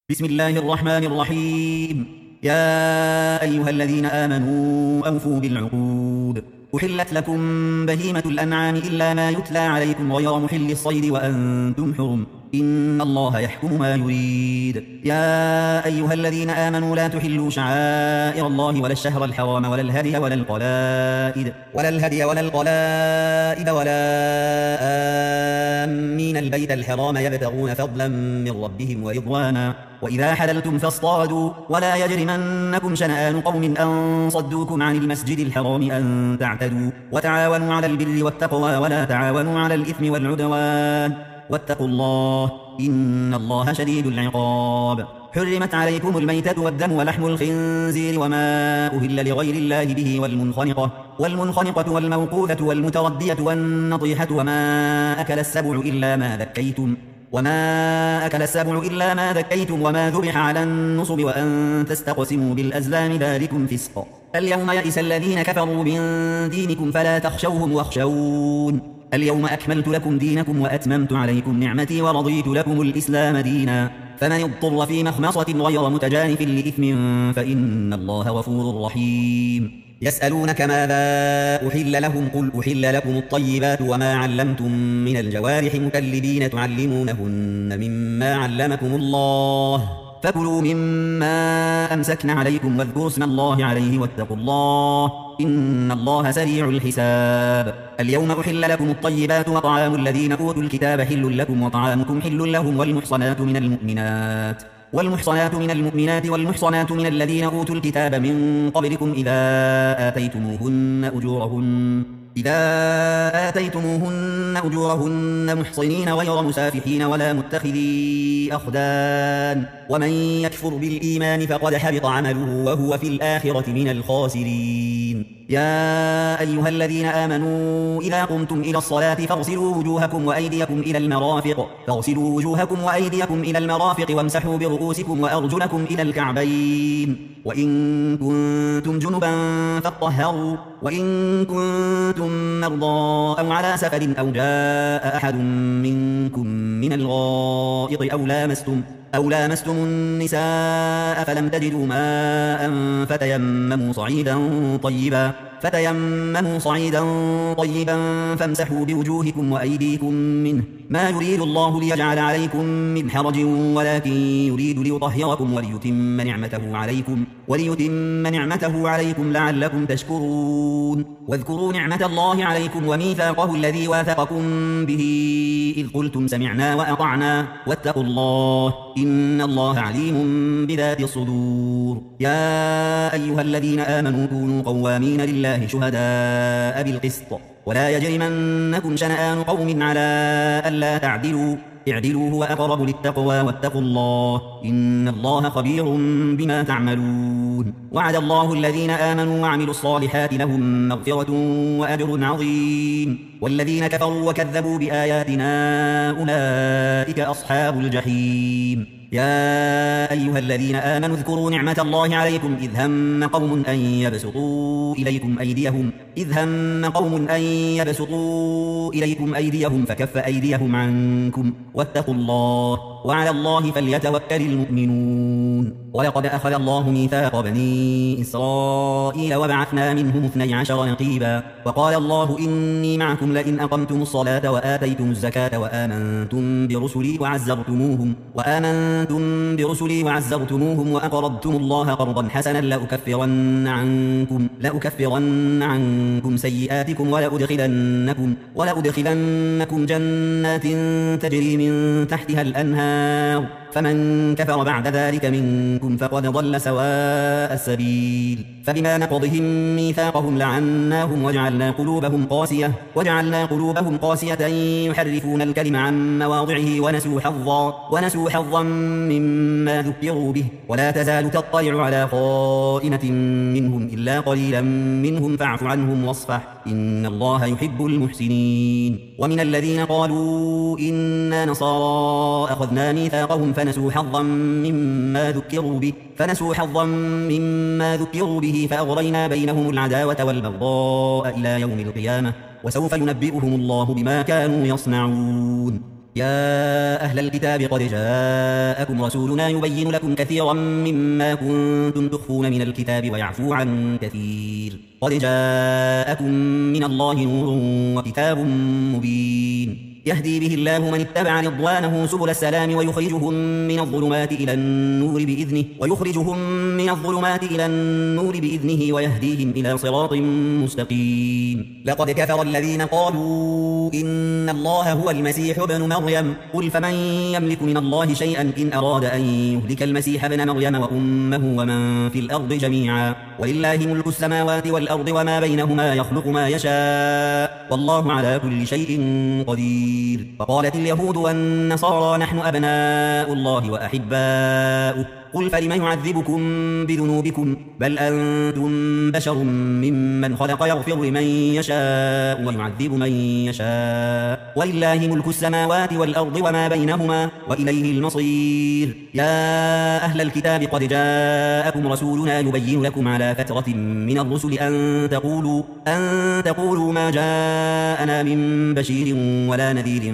بسم الله الرحمن الرحيم. يا أيها الذين آمنوا أوفوا بالعقود. أحلت لكم بهيمة الأنعام إلا ما يتلى عليكم غير محل الصيد وأنتم حرم، إن الله يحكم ما يريد. يا أيها الذين آمنوا لا تحلوا شعائر الله ولا الشهر الحرام ولا الهدي ولا القلائد ولا آمين البيت الحرام يبتغون فضلا من ربهم ورضوانا، وإذا حللتم فاصطادوا ولا يجرمنكم شنآن قوم أن صدوكم عن المسجد الحرام أن تعتدوا، وتعاونوا على البر والتقوى ولا تعاونوا على الإثم والعدوان، واتقوا الله إن الله شديد العقاب. حرمت عليكم الميتة والدم ولحم الخنزير وما أهل لغير الله به والمنخنقة والموقوذة والمتردية والنطيحة وما أكل السبع إلا ما ذكيتم وما ذبح على النصب وأن تستقسموا بالأزلام ذلكم فسق. اليوم يئس الذين كفروا من دينكم فلا تخشوهم واخشون. اليوم أكملت لكم دينكم وأتممت عليكم نعمتي ورضيت لكم الإسلام دينا، فمن اضطر في مخمصة غير متجانف لإثم فإن الله غفور رحيم. يسألونك ماذا أحل لهم قل أحل لكم الطيبات وما علمتم من الجوارح مكلبين تعلمونهن مما علمكم الله، فكلوا مما أمسكن عليكم واذكروا اسم الله عليه واتقوا الله إن الله سريع الحساب. اليوم أحل لكم الطيبات وطعام الذين أوتوا الكتاب حل لكم وطعامكم حل لهم والمحصنات من المؤمنات والمحصنات من الذين أوتوا الكتاب من قبلكم إذا آتيتموهن أجورهن محصنين غير مسافحين ولا متخذي أخدان، ومن يكفر بالإيمان فقد حبط عمله وهو في الآخرة من الخاسرين. يا أيها الذين آمنوا إذا قمتم إلى الصلاة فاغسلوا وجوهكم وأيديكم إلى المرافق وامسحوا برؤوسكم وأرجلكم إلى الكعبين، وإن كنتم جنبا فاطهروا، وإن كنتم مرضى أو على سفر أو جاء أحد منكم من الغائط أو لامستم النساء فلم تجدوا ماء فتيمموا صعيدا طيبا فامسحوا بوجوهكم وأيديكم منه، ما يريد الله ليجعل عليكم من حرج ولكن يريد ليطهركم وليتم نعمته عليكم لعلكم تشكرون. واذكروا نعمة الله عليكم وميثاقه الذي واثقكم به إذ قلتم سمعنا وأطعنا واتقوا الله إن الله عليم بذات الصدور. يا أيها الذين آمنوا كونوا قوامين لله شهداء بالقسط ولا يجرمنكم شنآن قوم على ألا تعدلوا اعدلوا هو أقرب للتقوى واتقوا الله إن الله خبير بما تعملون. وعد الله الذين آمنوا وعملوا الصالحات لهم مغفرة وأجر عظيم، والذين كفروا وكذبوا بآياتنا أولئك أصحاب الجحيم. يا أيها الذين آمنوا اذكروا نعمة الله عليكم إذ هم قوم أن يبسطوا إليكم أيديهم فكف أيديهم عنكم واتقوا الله وعلى الله فليتوكل المؤمنون. ولقد أخذ الله ميثاق بني إسرائيل وبعثنا منهم 12 نقيبا، وقال الله إني معكم لئن أقمتم الصلاة وآتيتم الزكاة وآمنتم برسلي وعزرتموهم وأقرضتم الله قرضا حسنا لأكفرن عنكم سيئاتكم ولأدخلنكم جنات تجري من تحتها الأنهار، فمن كفر بعد ذلك منكم فقد ضل سواء السبيل. فبما نقضهم ميثاقهم لعناهم وجعلنا قلوبهم قاسية يحرفون الكلم عن مواضعه ونسوا حظا مما ذكروا به، ولا تزال تطلع على خائنة منهم إلا قليلا منهم فاعف عنهم واصفح إن الله يحب المحسنين. ومن الذين قالوا إنا نصارى أخذنا ميثاقهم فنسوا حظا مما ذكروا به فأغرينا بينهم العداوة والبغضاء إلى يوم القيامة وسوف ينبئهم الله بما كانوا يصنعون. يا أهل الكتاب قد جاءكم رسولنا يبين لكم كثيرا مما كنتم تخفون من الكتاب ويعفو عن كثير قد جاءكم من الله نور وكتاب مبين يهدي به الله من اتبع رضوانه سبل السلام ويخرجهم من الظلمات إلى النور بإذنه ويهديهم إلى صراط مستقيم لقد كفر الذين قالوا إن الله هو المسيح ابن مريم قل فمن يملك من الله شيئا إن أراد أن يهلك المسيح ابن مريم وأمه ومن في الأرض جميعا ولله ملك السماوات والأرض وما بينهما يخلق ما يشاء والله على كل شيء قدير وقالت اليهود والنصارى نحن أبناء الله وأحباؤه قل فلم يعذبكم بذنوبكم بل أنتم بشر ممن خلق يغفر لمن يشاء ويعذب من يشاء ولله ملك السماوات والأرض وما بينهما وإليه المصير يا أهل الكتاب قد جاءكم رسولنا يبين لكم على فترة من الرسل أن تقولوا ما جاءنا من بشير ولا نذير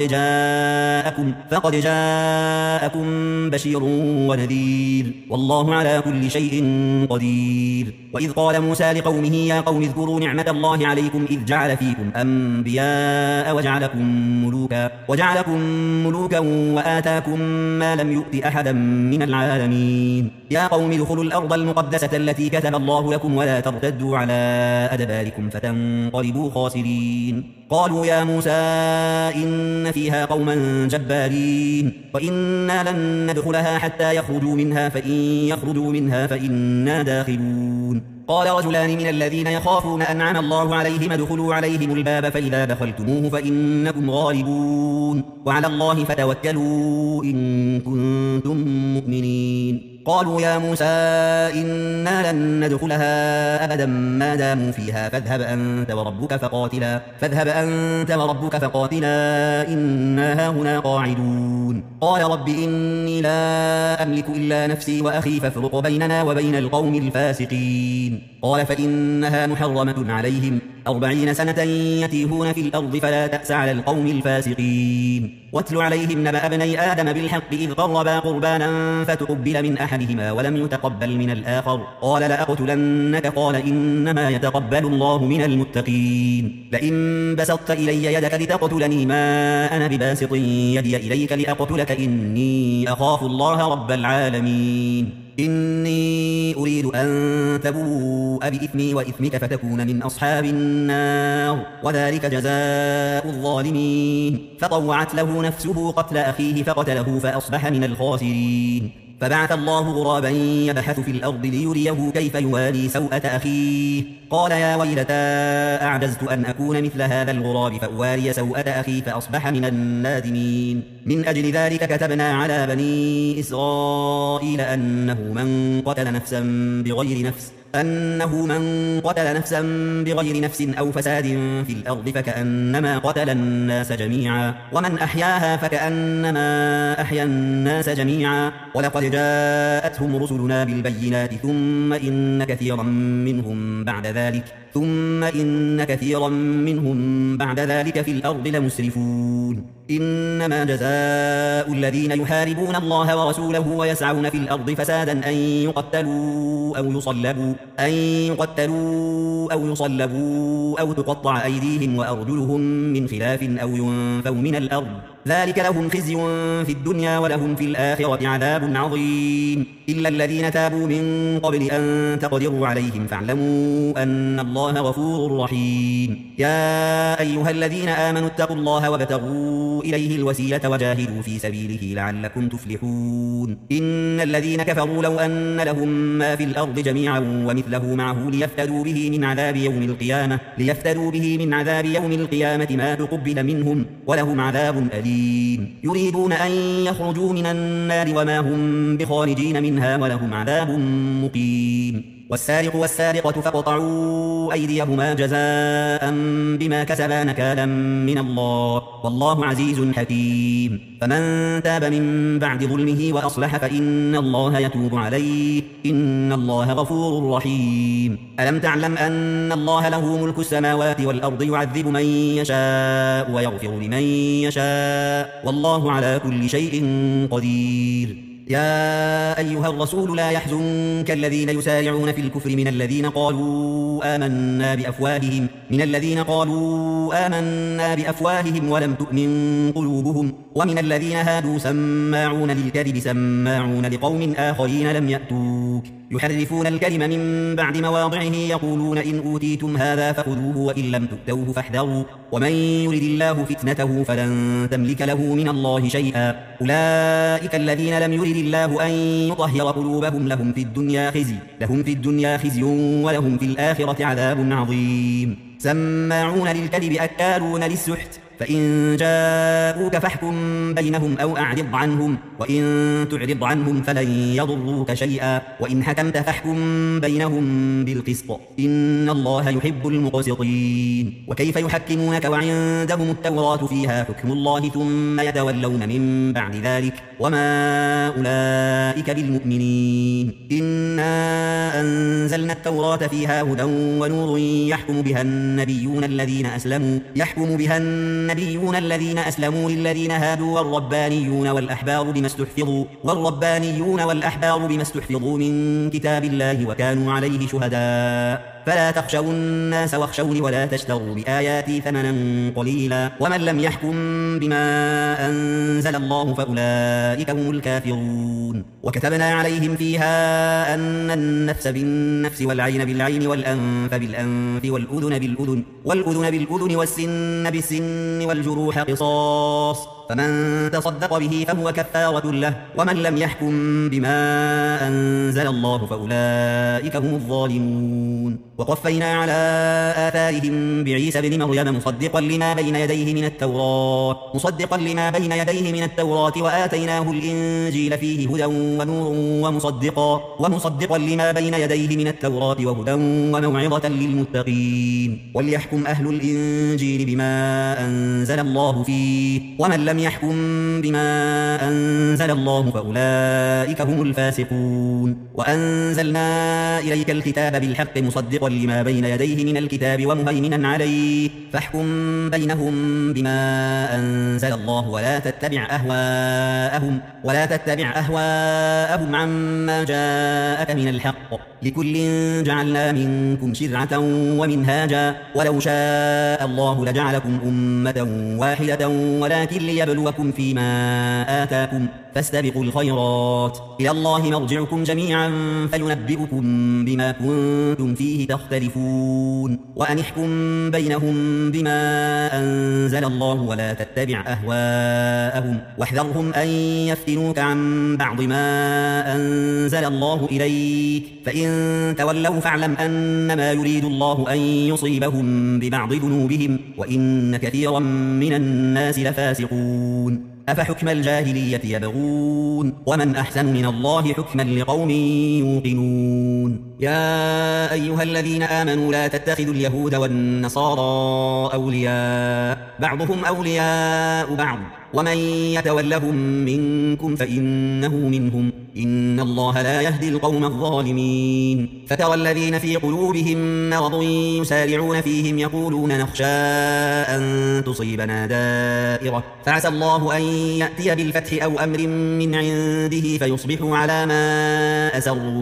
فقد جاءكم بشير ونذير والله على كل شيء قدير وإذ قال موسى لقومه يا قوم اذكروا نعمة الله عليكم إذ جعل فيكم أنبياء وجعلكم ملوكا وآتاكم ما لم يؤت أحدا من العالمين يا قوم ادخلوا الأرض المقدسة التي كتب الله لكم ولا ترتدوا على أدباركم فتنقلبوا خاسرين قالوا يا موسى إن فيها قوما جبارين وإنا لن ندخلها حتى يخرجوا منها فإن يخرجوا منها فإنا داخلون قال رجلان من الذين يخافون أنعم الله عليهم ادخلوا عليهم الباب فإذا دخلتموه فإنكم غالبون وعلى الله فتوكلوا إن كنتم مؤمنين قالوا يا موسى إنا لن ندخلها أبدا ما داموا فيها فاذهب أنت وربك فقاتلا إنا هاهنا قاعدون قال رب إني لا أملك إلا نفسي وأخي فافرق بيننا وبين القوم الفاسقين قال فإنها محرمة عليهم 40 سنة يتيهون في الأرض فلا تأس على القوم الفاسقين واتل عليهم نبأ ابني آدم بالحق إذ قربا قربانا فتقبل من أحدهما ولم يتقبل من الآخر قال لأقتلنك قال إنما يتقبل الله من المتقين لئن بسطت إلي يدك لتقتلني ما أنا بباسط يدي إليك لأقتلك إني أخاف الله رب العالمين إني أريد أن تبوء بإثمي وإثمك فتكون من أصحاب النار وذلك جزاء الظالمين فطوعت له نفسه قتل أخيه فقتله فأصبح من الخاسرين فبعث الله غرابا يبحث في الأرض ليريه كيف يواري سوءة أخيه قال يا ويلتى أعجزت أن أكون مثل هذا الغراب فأواري سوءة أخي فأصبح من النادمين من أجل ذلك كتبنا على بني إسرائيل أنه من قتل نفسا بغير نفس أو فساد في الأرض فكأنما قتل الناس جميعا ومن أحياها فكأنما أحيا الناس جميعا ولقد جاءتهم رسلنا بالبينات ثم إن كثيرا منهم بعد ذلك في الأرض لمسرفون إنما جزاء الذين يحاربون الله ورسوله ويسعون في الأرض فسادا أن يقتلوا أو يصلبوا أو تقطع أيديهم وأرجلهم من خلاف أو ينفوا من الأرض ذلك لهم خزي في الدنيا ولهم في الآخرة عذاب عظيم إلا الذين تابوا من قبل أن تقدروا عليهم فاعلموا أن الله غفور رحيم يا أيها الذين آمنوا اتقوا الله وابتغوا إليه الوسيلة وجاهدوا في سبيله لعلكم تفلحون إن الذين كفروا لو أن لهم ما في الأرض جميعا ومثله معه ليفتدوا به من عذاب يوم القيامة ما تقبل منهم ولهم عذاب أليم يريدون أن يخرجوا من النار وما هم بخارجين منها ولهم عذاب مقيم والسارق والسارقة فاقطعوا أيديهما جزاء بما كسبا نكالا من الله والله عزيز حكيم فمن تاب من بعد ظلمه وأصلح فإن الله يتوب عليه إن الله غفور رحيم ألم تعلم أن الله له ملك السماوات والأرض يعذب من يشاء ويغفر لمن يشاء والله على كل شيء قدير يا أيها الرسول لا يحزنك الذين يسارعون في الكفر من الذين قالوا آمنا بأفواههم ولم تؤمن قلوبهم ومن الذين هادوا سماعون للكذب سماعون لقوم آخرين لم يأتوك يحرفون الكلم من بعد مواضعه يقولون إن أوتيتم هذا فخذوه وإن لم تؤتوه فاحذروا ومن يرد الله فتنته فلن تملك له من الله شيئا أولئك الذين لم يرد الله أن يطهر قلوبهم لهم في الدنيا خزي ولهم في الآخرة عذاب عظيم سماعون للكذب أكالون للسحت فإن جاءوك فاحكم بينهم أو أعرض عنهم وإن تعرض عنهم فلن يضروك شيئا وإن حكمت فاحكم بينهم بالقسط إن الله يحب المقسطين وكيف يحكمونك وعندهم التوراة فيها حكم الله ثم يتولون من بعد ذلك وما أولئك بالمؤمنين إنا أنزلنا التوراة فيها هدى ونور يحكم بها النبيون الذين أسلموا للذين هادوا والربانيون والأحبار بما استحفظوا من كتاب الله وكانوا عليه شهداء فلا تخشوا الناس واخشوني ولا تشتروا بآياتي ثمنا قليلا ومن لم يحكم بما أنزل الله فأولئك هم الكافرون وكتبنا عليهم فيها أن النفس بالنفس والعين بالعين والأنف بالأنف والأذن بالأذن والسن بالسن والجروح قصاص فمن تصدق به فهو كفارة له ومن لم يحكم بما أنزل الله فأولئك هم الظالمون وقفينا على آثارهم بعيسى بن مريم مصدقا لما بين يديه من التوراة وآتيناه الإنجيل فيه هدى ونور ومصدقا لما بين يديه من التوراة وهدى وموعظة للمتقين وليحكم أهل الإنجيل بما أنزل الله فيه ومن لم يحكم بما أنزل الله فأولئك هم الفاسقون وأنزلنا إليك الكتاب بالحق مصدقا لما بين يديه من الكتاب ومهيمنا عليه فاحكم بينهم بما أنزل الله ولا تتبع أهواءهم عما جاءك من الحق لكل جعلنا منكم شرعة ومنهاجا ولو شاء الله لجعلكم أمة واحدة ولكن ليبلوكم فيما آتاكم فاستبقوا الخيرات إلى الله مرجعكم جميعا فينبئكم بما كنتم فيه تختلفون وأن احكم بينهم بما أنزل الله ولا تتبع أهواءهم واحذرهم أن يفتنوك عن بعض ما أنزل الله إليك فإن تولوا فاعلم أنما يريد الله أن يصيبهم ببعض ذنوبهم وإن كثيرا من الناس لفاسقون أفحكم الجاهلية يبغون ومن أحسن من الله حكما لقوم يوقنون يا أيها الذين آمنوا لا تتخذوا اليهود والنصارى أولياء بعضهم أولياء بعض ومن يتولهم منكم فإنه منهم إن الله لا يهدي القوم الظالمين فترى الذين في قلوبهم مرض يسارعون فيهم يقولون نخشى أن تصيبنا دائرة فعسى الله أن يأتي بالفتح أو أمر من عنده فيصبحوا على ما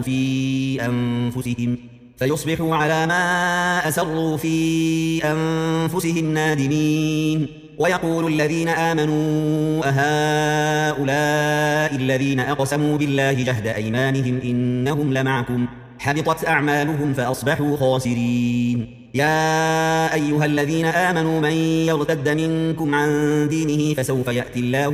أسروا في أنفسهم نادمين ويقول الذين آمنوا أهؤلاء الذين أقسموا بالله جهد أيمانهم إنهم لمعكم حبطت أعمالهم فأصبحوا خاسرين يا أيها الذين آمنوا من يرتد منكم عن دينه فسوف يأتي الله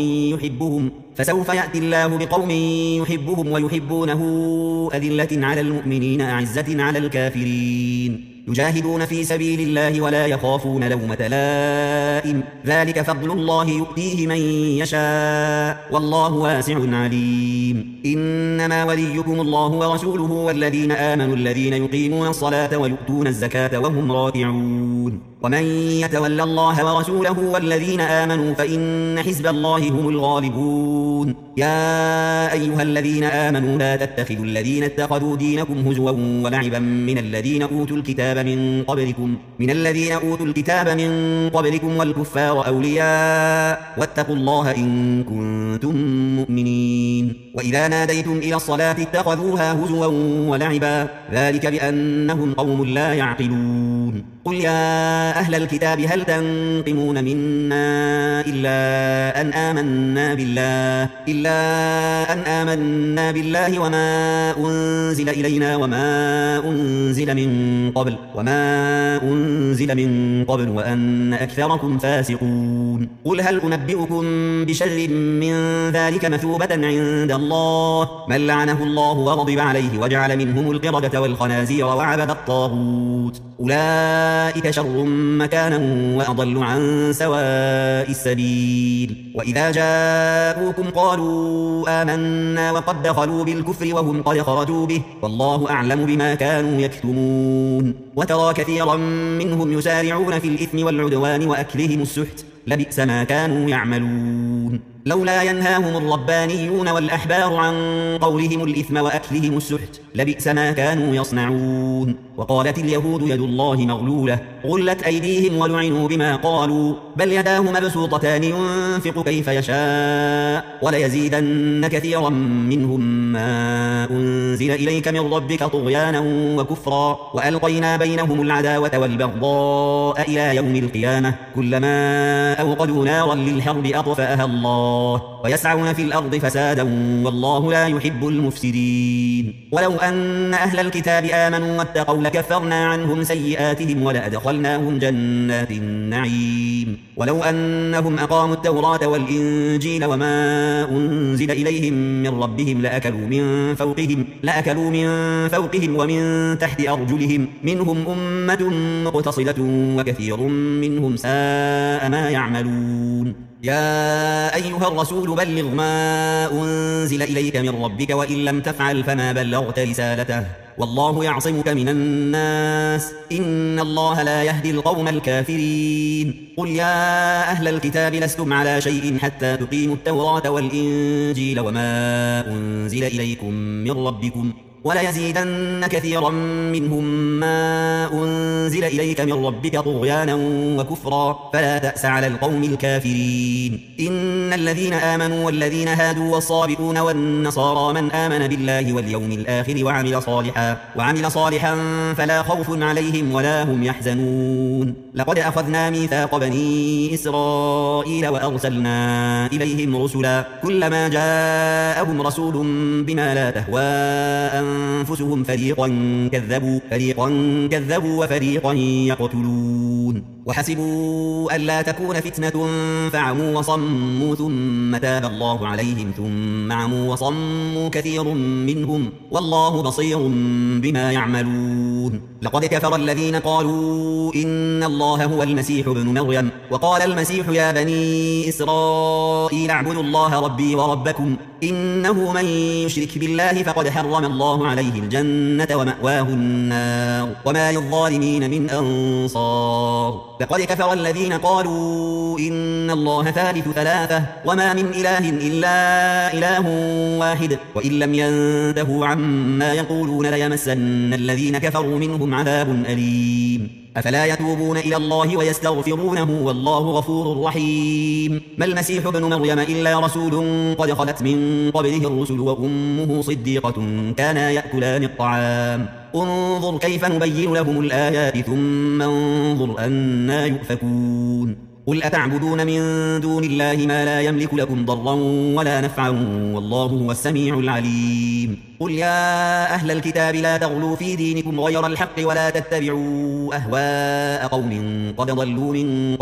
بقوم يحبهم ويحبونه أذلة على المؤمنين أعزة على الكافرين يجاهدون في سبيل الله ولا يخافون لومة لائم ذلك فضل الله يؤتيه من يشاء والله واسع عليم إنما وليكم الله ورسوله والذين آمنوا الذين يقيمون الصلاة ويؤتون الزكاة وهم راكعون ومن يتول الله ورسوله والذين آمنوا فإن حزب الله هم الغالبون يا أيها الذين آمنوا لا تتخذوا الذين اتخذوا دينكم هزوا ولعبا من الذين أوتوا الكتاب من قبلكم والكفار أولياء واتقوا الله إن كنتم مؤمنين وإذا ناديتم إلى الصلاة اتخذوها هزوا ولعبا ذلك بأنهم قوم لا يعقلون قل يا أهل الكتاب هل تنقمون منا إلا أن آمنا بالله وما أنزل إلينا وما أنزل من قبل وأن أكثركم فاسقون قل هل أنبئكم بشر من ذلك مثوبة عند الله من لعنه الله وغضب عليه وجعل منهم القردة والخنازير وعبد الطاغوت أولئك شر مكانا وأضل عن سواء السبيل وإذا جاءوكم قالوا آمنا وقد دخلوا بالكفر وهم قد خرجوا به والله أعلم بما كانوا يكتمون وترى كثيرا منهم يسارعون في الإثم والعدوان وأكلهم السحت لبئس ما كانوا يعملون لولا ينهاهم الربانيون والأحبار عن قولهم الإثم وأكلهم السحت لبئس ما كانوا يصنعون وقالت اليهود يد الله مغلولة غلت أيديهم ولعنوا بما قالوا بل يداه مبسوطتان ينفق كيف يشاء وليزيدن كثيرا منهم ما أنزل إليك من ربك طغيانا وكفرا وألقينا بينهم العداوة والبغضاء إلى يوم القيامة كلما أوقدوا نارا للحرب أطفأها الله ويسعون في الأرض فسادا والله لا يحب المفسدين ولو أن أهل الكتاب آمنوا واتقوا لكفرنا عنهم سيئاتهم ولأدخلناهم جنات النعيم ولو أنهم أقاموا التوراة والإنجيل وما أنزل إليهم من ربهم لأكلوا من فوقهم ومن تحت أرجلهم منهم أمة مقتصدة وكثير منهم ساء ما يعملون يا أيها الرسول بلغ ما أنزل إليك من ربك وإن لم تفعل فما بلغت رسالته والله يعصمك من الناس إن الله لا يهدي القوم الكافرين قل يا أهل الكتاب لستم على شيء حتى تقيموا التوراة والإنجيل وما أنزل إليكم من ربكم وليزيدن كثيرا منهم ما أنزل إليك من ربك طغيانا وكفرا فلا تأس على القوم الكافرين إن الذين آمنوا والذين هادوا والصابئون والنصارى من آمن بالله واليوم الآخر وعمل صالحا فلا خوف عليهم ولا هم يحزنون لقد أخذنا ميثاق بني إسرائيل وأرسلنا إليهم رسلا كلما جاءهم رسول بما لا تهوى أنفسهم فريقا كذبوا وفريقا يقتلون وحسبوا ألا تكون فتنة فعموا وصموا ثم تاب الله عليهم ثم عموا وصموا كثير منهم والله بصير بما يعملون لقد كفر الذين قالوا إن الله هو المسيح ابن مريم وقال المسيح يا بني إسرائيل اعبدوا الله ربي وربكم إنه من يشرك بالله فقد حرم الله عليه الجنة ومأواه النار وما للظالمين من أنصار لقد كفر الذين قالوا إن الله ثالث ثلاثة وما من إله إلا إله واحد وإن لم ينتهوا عما يقولون ليمسن الذين كفروا منهم عذاب أليم أفلا يتوبون إلى الله ويستغفرونه والله غفور رحيم ما المسيح ابن مريم إلا رسول قد خلت من قبله الرسل وأمه صديقة كانا يأكلان الطعام انظر كيف نبين لهم الآيات ثم انظر أنا يؤفكون قل أتعبدون من دون الله ما لا يملك لكم ضرا ولا نفعا والله هو السميع العليم قل يا أهل الكتاب لا تغلوا في دينكم غير الحق ولا تتبعوا أهواء قوم قد ضلوا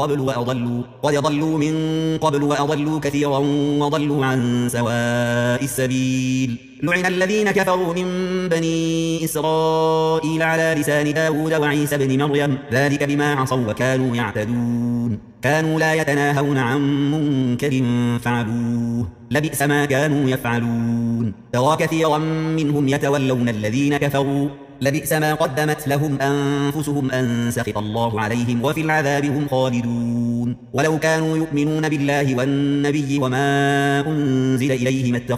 من قبل وأضلوا كثيرا وضلوا عن سواء السبيل لعن الذين كفروا من بني إسرائيل على لسان داود وعيسى بن مريم ذلك بما عصوا وكانوا يعتدون كانوا لا يتناهون عن منكر فعلوه لبئس ما كانوا يفعلون ترى كثيرا منهم يتولون الذين كفروا لبئس ما قدمت لهم أنفسهم أن سخط الله عليهم وفي العذاب هم خالدون ولو كانوا يؤمنون بالله والنبي وما أنزل إليه ما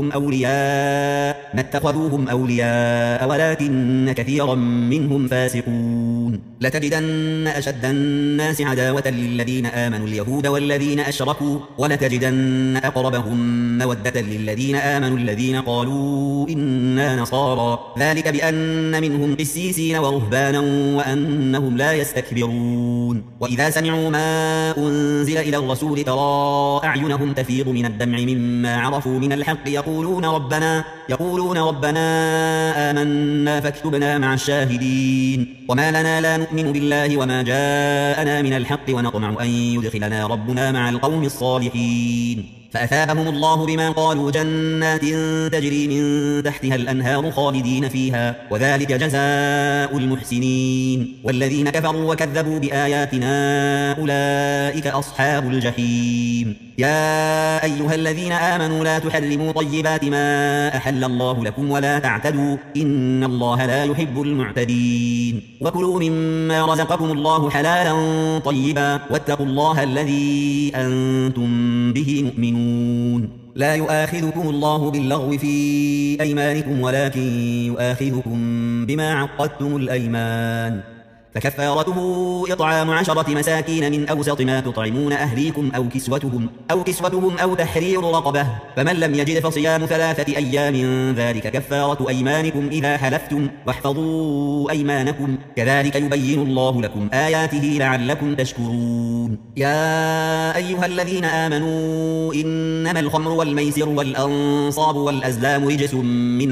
اتخذوهم أولياء ولكن كثيرا منهم فاسقون لتجدن أشد الناس عداوة للذين آمنوا اليهود والذين أشركوا ولتجدن أقربهم مودة للذين آمنوا الذين قالوا إنا نصارى ذلك بأن منهم قسيسين ورهبانا وأنهم لا يستكبرون وإذا سمعوا ما أنزل إلى الرسول ترى أعينهم تفيض من الدمع مما عرفوا من الحق يقولون ربنا آمنا فاكتبنا مع الشاهدين وما لنا لا نؤمن بالله وما جاءنا من الحق ونطمع أن يدخلنا ربنا مع القوم الصالحين فأثابهم الله بما قالوا جنات تجري من تحتها الأنهار خالدين فيها وذلك جزاء المحسنين والذين كفروا وكذبوا بآياتنا أولئك أصحاب الجحيم يا أيها الذين آمنوا لا تحرموا طيبات ما أحل الله لكم ولا تعتدوا إن الله لا يحب المعتدين وكلوا مما رزقكم الله حلالا طيبا واتقوا الله الذي أنتم به مؤمنون لا يؤاخذكم الله باللغو في أيمانكم ولكن يؤاخذكم بما عقدتم الأيمان فكفارته إطعام 10 مساكين من أوسط ما تطعمون أهليكم أو كسوتهم أو تحرير رقبة فمن لم يجد فصيام 3 أيام ذلك كفارة أيمانكم إذا حلفتم واحفظوا أيمانكم كذلك يبين الله لكم آياته لعلكم تشكرون يا أيها الذين آمنوا إنما الخمر والميسر والأنصاب والأزلام رجس من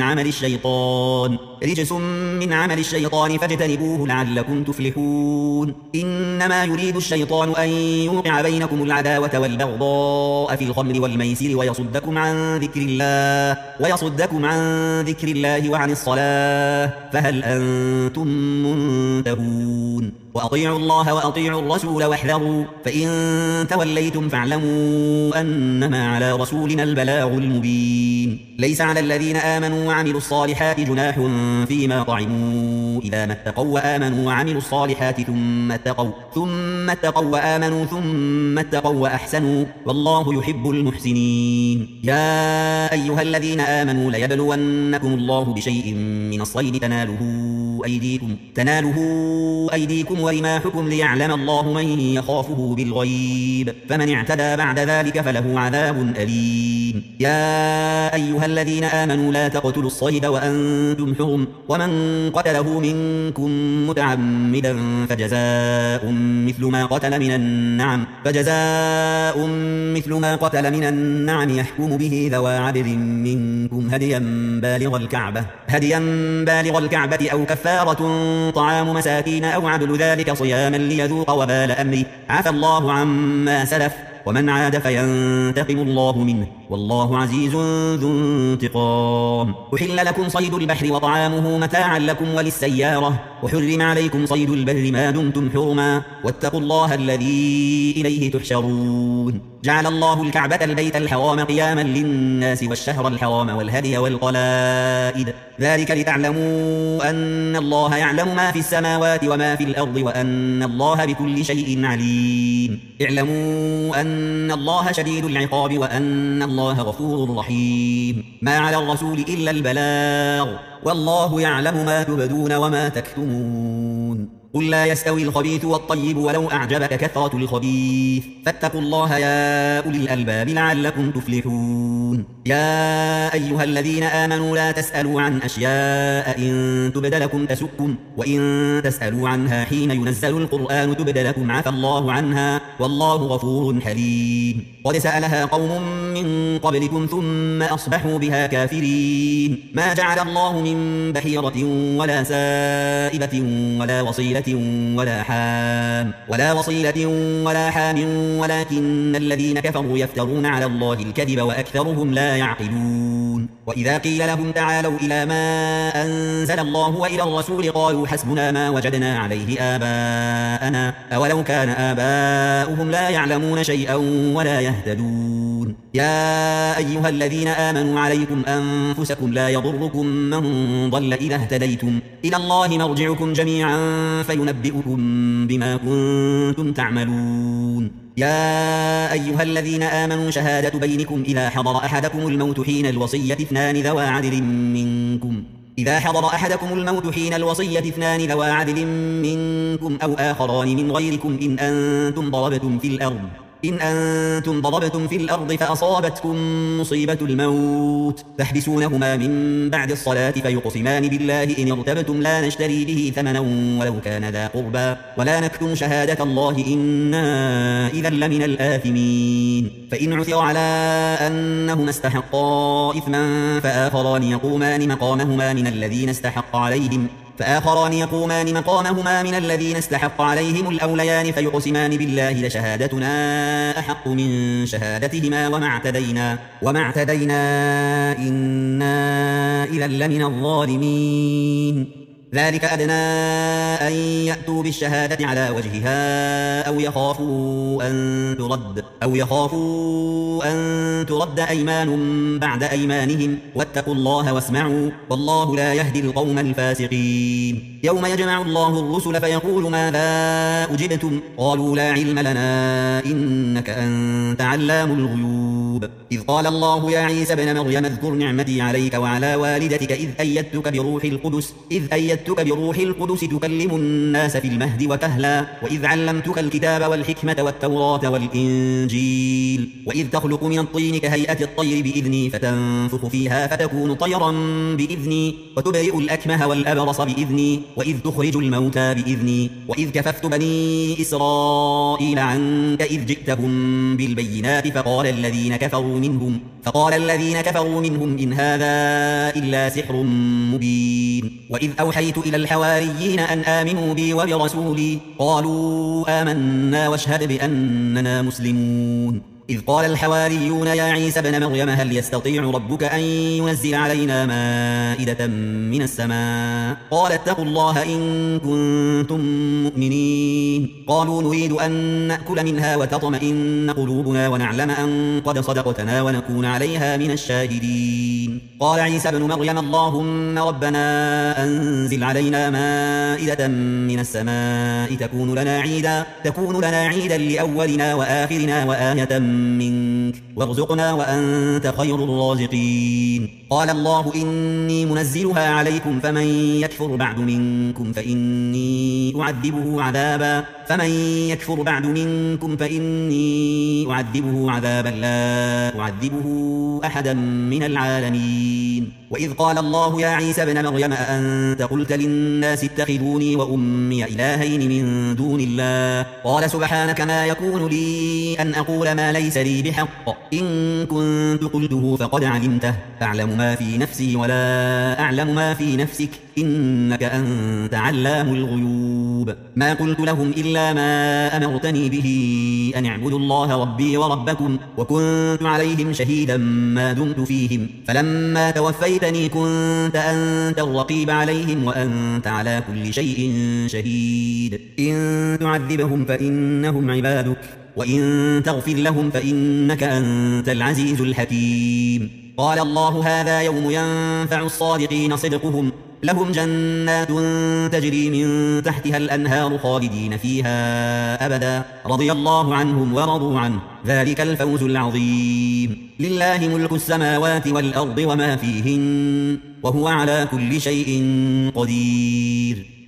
عمل الشيطان فاجتنبوه لعلكم تفلحون إنما يريد الشيطان أن يوقع بينكم العداوة والبغضاء في الخمر والميسر ويصدكم عن ذكر الله وعن الصلاة فهل أنتم منتهون وأطيعوا الله وأطيعوا الرسول واحذروا فإن توليتم فاعلموا أنما على رسولنا البلاغ المبين ليس على الذين آمنوا وعملوا الصالحات جناح فيما طعموا إذا ما اتقوا وآمنوا وعملوا الصالحات ثم اتقوا وآمنوا ثم اتقوا وأحسنوا والله يحب المحسنين يا أيها الذين آمنوا ليبلونكم الله بشيء من الصيد تناله أيديكم ورماحكم ليعلم الله من يخافه بالغيب فمن اعتدى بعد ذلك فله عذاب أليم يا أيها الذين آمنوا لا تقتلوا الصيد وأنتم حرم ومن قتله منكم متعمدا فجزاء مثل ما قتل من النعم يحكم به ذوى عدل منكم هديا بالغ الكعبة أو كفارة طعام مساكين أو عدل ذلك صياما ليذوق وبال أمره عفى الله عما سلف ومن عاد فينتقم الله منه والله عزيز ذو انتقام أحل لكم صيد البحر وطعامه متاعا لكم وللسيارة وحرم عليكم صيد البر ما دمتم حرما واتقوا الله الذي إليه تحشرون جعل الله الكعبة البيت الحرام قياما للناس والشهر الحرام والهدي والقلائد ذلك لتعلموا أن الله يعلم ما في السماوات وما في الأرض وأن الله بكل شيء عليم اعلموا أن الله شديد العقاب وأن الله غفور رحيم ما على الرسول إلا البلاغ والله يعلم ما تبدون وما تكتمون قل لا يستوي الخبيث والطيب ولو أعجبك كثرة الخبيث فاتقوا الله يا أولي الألباب لعلكم تفلحون. يا أيها الذين آمنوا لا تسألوا عن أشياء إن تبد لكم تسؤكم وإن تسألوا عنها حين ينزل القرآن تبد لكم عفى الله عنها والله غفور حليم. قد سألها قوم من قبلكم ثم أصبحوا بها كافرين. ما جعل الله من بحيرة ولا سائبة ولا وصيلة ولا حام ولكن الذين كفروا يفترون على الله الكذب وأكثرهم لا يعقلون. وإذا قيل لهم تعالوا إلى ما أنزل الله وإلى الرسول قالوا حسبنا ما وجدنا عليه آباءنا أولو كان آباؤهم لا يعلمون شيئا ولا يهتدون. يا أيها الذين آمنوا عليكم أنفسكم لا يضركم من ضل إذا اهتديتم إلى الله مرجعكم جميعا فينبئكم بما كنتم تعملون. يا أيها الذين آمنوا شهادة بينكم إذا حضر أحدكم الموت حين الوصية اثنان ذوى عدل منكم أو آخران من غيركم إن أنتم ضربتم في الأرض فأصابتكم مصيبة الموت تحبسونهما من بعد الصلاة فيقسمان بالله إن ارتبتم لا نشتري به ثمنا ولو كان ذا قربى ولا نكتم شهادة الله إنا إذا لمن الآثمين. فإن عثر على أنهما استحقا إثما فآخران يقومان مقامهما من الذين استحق عليهم الأوليان فيقسمان بالله لشهادتنا أحق من شهادتهما وما اعتدينا إنا إذا لمن الظالمين. ذلك أدنى أن يأتوا بالشهادة على وجهها أو يخافوا أن ترد أيمان بعد أيمانهم واتقوا الله واسمعوا والله لا يهدي القوم الفاسقين. يوم يجمع الله الرسل فيقول ماذا أجبتم قالوا لا علم لنا إنك أنت علام الغيوب. إذ قال الله يا عيسى ابن مريم اذكر نعمتي عليك وعلى والدتك إذ أيدتك بروح القدس تكلم الناس في المهد وكهلا وإذ علمتك الكتاب والحكمة والتوراة والإنجيل وإذ تخلق من الطين كهيئة الطير بإذني فتنفخ فيها فتكون طيرا بإذني وتبرئ الأكمه والأبرص بإذني وإذ تخرج الموتى بإذني وإذ كففت بني إسرائيل عنك إذ جئتهم بالبينات فقال الذين كفروا منهم إن هذا إلا سحر مبين. وإذ أوحيت إلى الحواريين أن آمنوا بي وبرسولي قالوا آمنا واشهد بأننا مسلمون. إذ قال الحواريون يا عيسى ابن مريم هل يستطيع ربك أن ينزل علينا مائدة من السماء قال اتقوا الله إن كنتم مؤمنين. قالوا نريد أن نأكل منها وتطمئن قلوبنا ونعلم أن قد صدقتنا ونكون عليها من الشاهدين. قال عيسى ابن مريم اللهم ربنا أنزل علينا مائدة من السماء تكون لنا عيدا لأولنا وآخرنا وآية منك وارزقنا وأنت خير الرازقين. قال الله إني منزلها عليكم فمن يكفر بعد منكم فإني أعذبه عذابا لا أعذبه أحدا من العالمين. وإذ قال الله يا عيسى ابن مريم أأنت قلت للناس اتخذوني وأمي إلهين من دون الله قال سبحانك ما يكون لي أن أقول ما ليس لي بحق إن كنت قلته فقد علمته تعلم ما في نفسي ولا أعلم ما في نفسك إنك أنت علام الغيوب. ما قلت لهم إلا ما أمرتني به أن اعبدوا الله ربي وربكم وكنت عليهم شهيدا ما دمت فيهم فلما توفيتني كنت أنت الرقيب عليهم وأنت على كل شيء شهيد. إن تعذبهم فإنهم عبادك وإن تغفر لهم فإنك أنت العزيز الحكيم. قال الله هذا يوم ينفع الصادقين صدقهم لهم جنات تجري من تحتها الأنهار خالدين فيها أبدا رضي الله عنهم ورضوا عنه ذلك الفوز العظيم. لله ملك السماوات والأرض وما فيهن وهو على كل شيء قدير.